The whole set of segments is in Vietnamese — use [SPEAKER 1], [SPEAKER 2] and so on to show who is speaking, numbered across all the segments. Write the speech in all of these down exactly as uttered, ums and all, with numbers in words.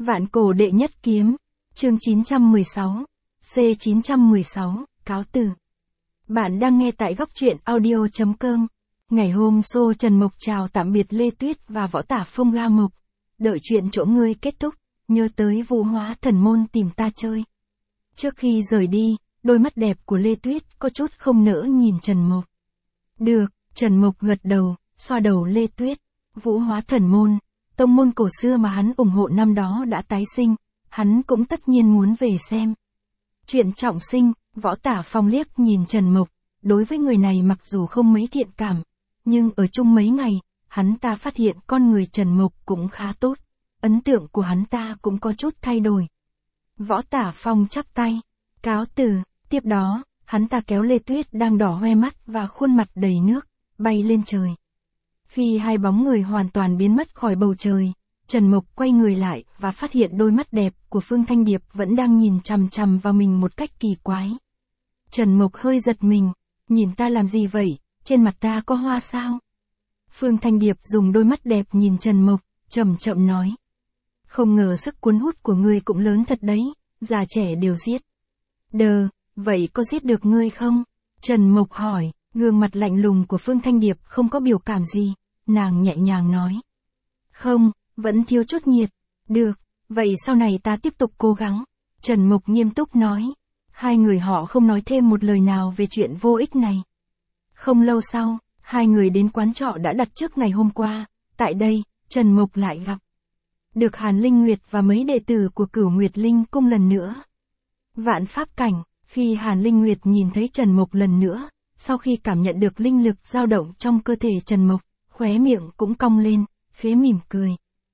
[SPEAKER 1] Vạn cổ đệ nhất kiếm. Chương chín trăm mười sáu. C chín trăm mười sáu, cáo từ. Bạn đang nghe tại góc truyện audio chấm com. Ngày hôm show Trần Mộc chào tạm biệt Lê Tuyết và Võ Tả Phong La Mộc. Đợi chuyện chỗ ngươi kết thúc, nhớ tới Vũ Hóa Thần Môn tìm ta chơi. Trước khi rời đi, đôi mắt đẹp của Lê Tuyết có chút không nỡ nhìn Trần Mộc. Được, Trần Mộc gật đầu, xoa đầu Lê Tuyết. Vũ Hóa Thần Môn, tông môn cổ xưa mà hắn ủng hộ năm đó đã tái sinh, hắn cũng tất nhiên muốn về xem. Chuyện trọng sinh, Võ Tả Phong liếc nhìn Trần Mộc, đối với người này mặc dù không mấy thiện cảm, nhưng ở chung mấy ngày, hắn ta phát hiện con người Trần Mộc cũng khá tốt, ấn tượng của hắn ta cũng có chút thay đổi. Võ Tả Phong chắp tay, cáo từ, tiếp đó, hắn ta kéo Lê Tuyết đang đỏ hoe mắt và khuôn mặt đầy nước, bay lên trời. Khi hai bóng người hoàn toàn biến mất khỏi bầu trời, Trần Mộc quay người lại và phát hiện đôi mắt đẹp của Phương Thanh Điệp vẫn đang nhìn chằm chằm vào mình một cách kỳ quái. Trần Mộc hơi giật mình, nhìn ta làm gì vậy, trên mặt ta có hoa sao? Phương Thanh Điệp dùng đôi mắt đẹp nhìn Trần Mộc, chậm chậm nói. Không ngờ sức cuốn hút của ngươi cũng lớn thật đấy, già trẻ đều giết. Đờ, vậy có giết được ngươi không? Trần Mộc hỏi, gương mặt lạnh lùng của Phương Thanh Điệp không có biểu cảm gì, nàng nhẹ nhàng nói. Không, vẫn thiếu chút nhiệt. Được, vậy sau này ta tiếp tục cố gắng. Trần Mộc nghiêm túc nói. Hai người họ không nói thêm một lời nào về chuyện vô ích này. Không lâu sau, hai người đến quán trọ đã đặt trước ngày hôm qua. Tại đây, Trần Mộc lại gặp được Hàn Linh Nguyệt và mấy đệ tử của Cửu Nguyệt Linh Cung lần nữa. Vạn pháp cảnh, khi Hàn Linh Nguyệt nhìn thấy Trần Mộc lần nữa, sau khi cảm nhận được linh lực dao động trong cơ thể Trần Mộc, khóe miệng cũng cong lên, khẽ mỉm cười.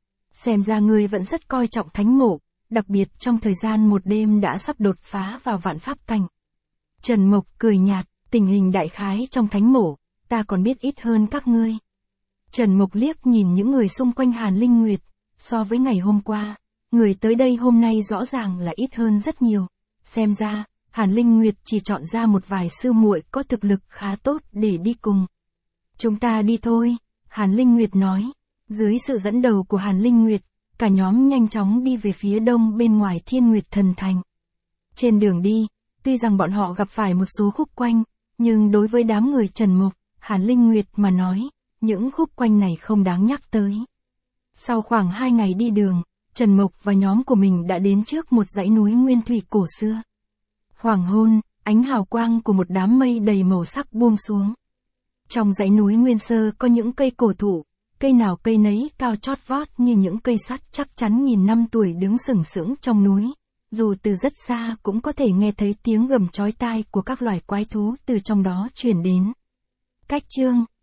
[SPEAKER 1] Xem ra ngươi vẫn rất coi trọng thánh mộ, đặc biệt trong thời gian một đêm đã sắp đột phá vào vạn pháp cảnh. Trần Mộc cười nhạt, tình hình đại khái trong thánh mộ, ta còn biết ít hơn các ngươi. Trần Mộc liếc nhìn những người xung quanh Hàn Linh Nguyệt, so với ngày hôm qua, người tới đây hôm nay rõ ràng là ít hơn rất nhiều. Xem ra, Hàn Linh Nguyệt chỉ chọn ra một vài sư muội có thực lực khá tốt để đi cùng. Chúng ta đi thôi, Hàn Linh Nguyệt nói. Dưới sự dẫn đầu của Hàn Linh Nguyệt, cả nhóm nhanh chóng đi về phía đông bên ngoài Thiên Nguyệt Thần Thành. Trên đường đi, tuy rằng bọn họ gặp phải một số khúc quanh, nhưng đối với đám người Trần Mộc, Hàn Linh Nguyệt mà nói, những khúc quanh này không đáng nhắc tới. Sau khoảng hai ngày đi đường, Trần Mộc và nhóm của mình đã đến trước một dãy núi nguyên thủy cổ xưa. Hoàng hôn, ánh hào quang của một đám mây đầy màu sắc buông xuống. Trong dãy núi nguyên sơ có những cây cổ thụ, cây nào cây nấy cao chót vót như những cây sắt chắc chắn nghìn năm tuổi đứng sừng sững trong núi. Dù từ rất xa cũng có thể nghe thấy tiếng gầm chói tai của các loài quái thú từ trong đó truyền đến. Cách chương